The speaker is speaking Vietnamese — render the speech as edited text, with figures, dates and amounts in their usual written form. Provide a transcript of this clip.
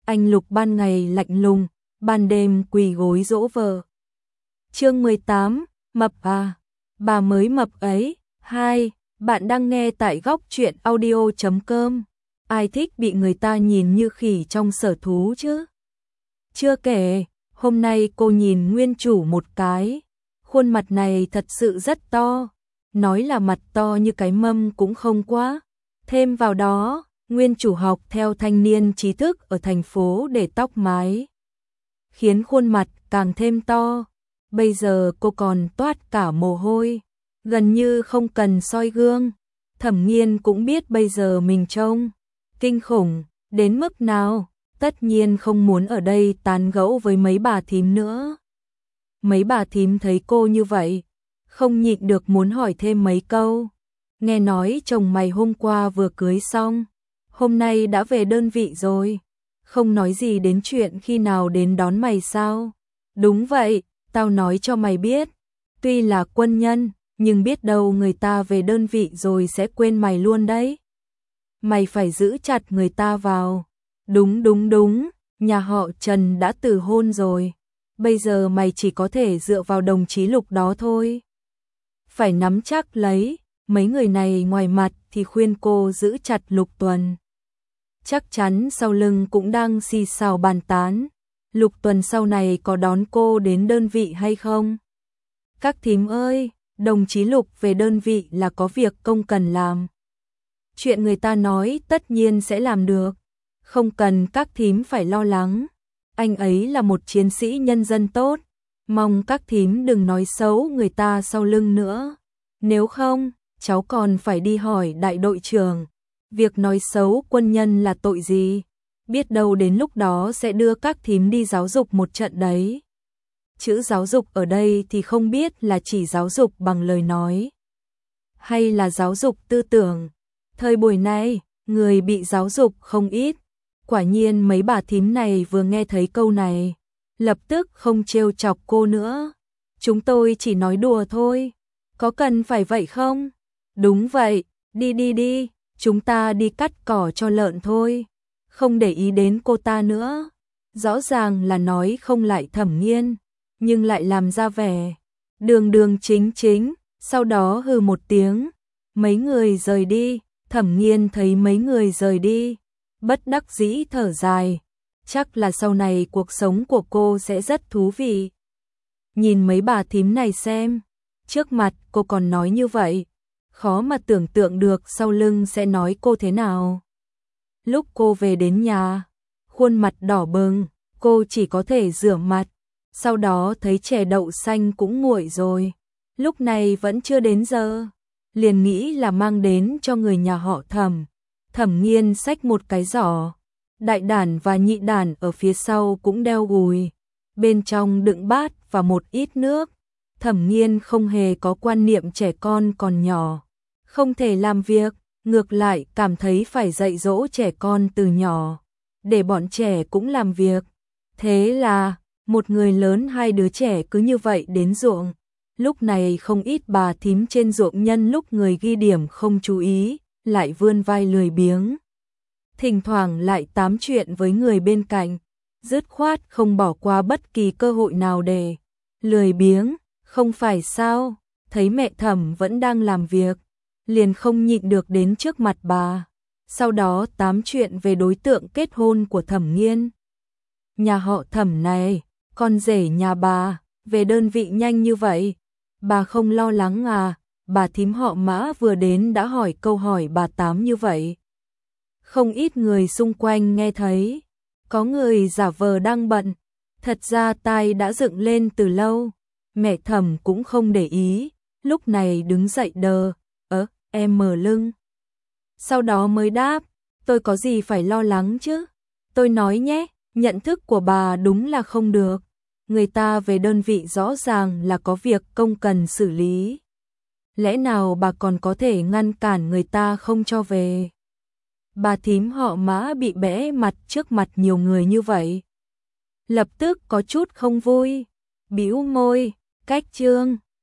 anh Lục ban ngày lạnh lùng, ban đêm quỳ gối dỗ vợ. Chương 18, mập à, bà mới mập ấy. 2. Bạn đang nghe tại góc truyện audio.com. Ai thích bị người ta nhìn như khỉ trong sở thú chứ? Chưa kể, hôm nay cô nhìn nguyên chủ một cái, khuôn mặt này thật sự rất to, nói là mặt to như cái mâm cũng không quá. Thêm vào đó, nguyên chủ học theo thanh niên trí thức ở thành phố để tóc mái, khiến khuôn mặt càng thêm to. Bây giờ cô còn toát cả mồ hôi, gần như không cần soi gương. Thẩm Nghiên cũng biết bây giờ mình trông kinh khủng đến mức nào, tất nhiên không muốn ở đây tán gẫu với mấy bà thím nữa. Mấy bà thím thấy cô như vậy, không nhịn được muốn hỏi thêm mấy câu. Nghe nói chồng mày hôm qua vừa cưới xong, hôm nay đã về đơn vị rồi, không nói gì đến chuyện khi nào đến đón mày sao? Đúng vậy, tao nói cho mày biết, tuy là quân nhân, nhưng biết đâu người ta về đơn vị rồi sẽ quên mày luôn đấy. Mày phải giữ chặt người ta vào. Đúng, nhà họ Trần đã từ hôn rồi. Bây giờ mày chỉ có thể dựa vào đồng chí Lục đó thôi. Phải nắm chắc lấy, mấy người này ngoài mặt thì khuyên cô giữ chặt Lục Tuần. Chắc chắn sau lưng cũng đang xì xào bàn tán. Lục Tuần sau này có đón cô đến đơn vị hay không? Các thím ơi, đồng chí Lục về đơn vị là có việc công cần làm. Chuyện người ta nói tất nhiên sẽ làm được, không cần các thím phải lo lắng. Anh ấy là một chiến sĩ nhân dân tốt, mong các thím đừng nói xấu người ta sau lưng nữa. Nếu không, cháu còn phải đi hỏi đại đội trưởng, việc nói xấu quân nhân là tội gì? Biết đâu đến lúc đó sẽ đưa các thím đi giáo dục một trận đấy. Chữ giáo dục ở đây thì không biết là chỉ giáo dục bằng lời nói, hay là giáo dục tư tưởng. Thời buổi này, người bị giáo dục không ít. Quả nhiên mấy bà thím này vừa nghe thấy câu này, lập tức không trêu chọc cô nữa. Chúng tôi chỉ nói đùa thôi, có cần phải vậy không? Đúng vậy, đi, chúng ta đi cắt cỏ cho lợn thôi. Không để ý đến cô ta nữa. Rõ ràng là nói không lại Thẩm Nghiên, nhưng lại làm ra vẻ đường chính, sau đó hừ một tiếng, mấy người rời đi. Thẩm Nghiên thấy mấy người rời đi, bất đắc dĩ thở dài, chắc là sau này cuộc sống của cô sẽ rất thú vị. Nhìn mấy bà thím này xem, trước mặt cô còn nói như vậy, khó mà tưởng tượng được sau lưng sẽ nói cô thế nào. Lúc cô về đến nhà, khuôn mặt đỏ bừng, cô chỉ có thể rửa mặt, sau đó thấy chè đậu xanh cũng nguội rồi, lúc này vẫn chưa đến giờ. Liền nghĩ là mang đến cho người nhà họ Thẩm. Thẩm Nghiên xách một cái giỏ, đại đản và nhị đản ở phía sau cũng đeo gùi, bên trong đựng bát và một ít nước. Thẩm Nghiên không hề có quan niệm trẻ con còn nhỏ không thể làm việc, ngược lại cảm thấy phải dạy dỗ trẻ con từ nhỏ, để bọn trẻ cũng làm việc. Thế là, một người lớn hai đứa trẻ cứ như vậy đến ruộng. Lúc này không ít bà thím trên ruộng nhân lúc người ghi điểm không chú ý, lại vươn vai lười biếng. Thỉnh thoảng lại tám chuyện với người bên cạnh, dứt khoát không bỏ qua bất kỳ cơ hội nào để lười biếng, không phải sao? Thấy mẹ Thẩm vẫn đang làm việc, liền không nhịn được đến trước mặt bà, sau đó tám chuyện về đối tượng kết hôn của Thẩm Nghiên. Nhà họ Thẩm này, con rể nhà bà, về đơn vị nhanh như vậy. Bà không lo lắng à? Bà thím họ Mã vừa đến đã hỏi câu hỏi bà Tám như vậy. Không ít người xung quanh nghe thấy, có người giả vờ đang bận, thật ra tai đã dựng lên từ lâu. Mẹ Thẩm cũng không để ý, lúc này đứng dậy đờ, em mở lưng. Sau đó mới đáp, tôi có gì phải lo lắng chứ? Tôi nói nhé, nhận thức của bà đúng là không được. Người ta về đơn vị rõ ràng là có việc công cần xử lý. Lẽ nào bà còn có thể ngăn cản người ta không cho về? Bà thím họ Mã bị bẽ mặt trước mặt nhiều người như vậy, lập tức có chút không vui, bĩu môi, cách trương,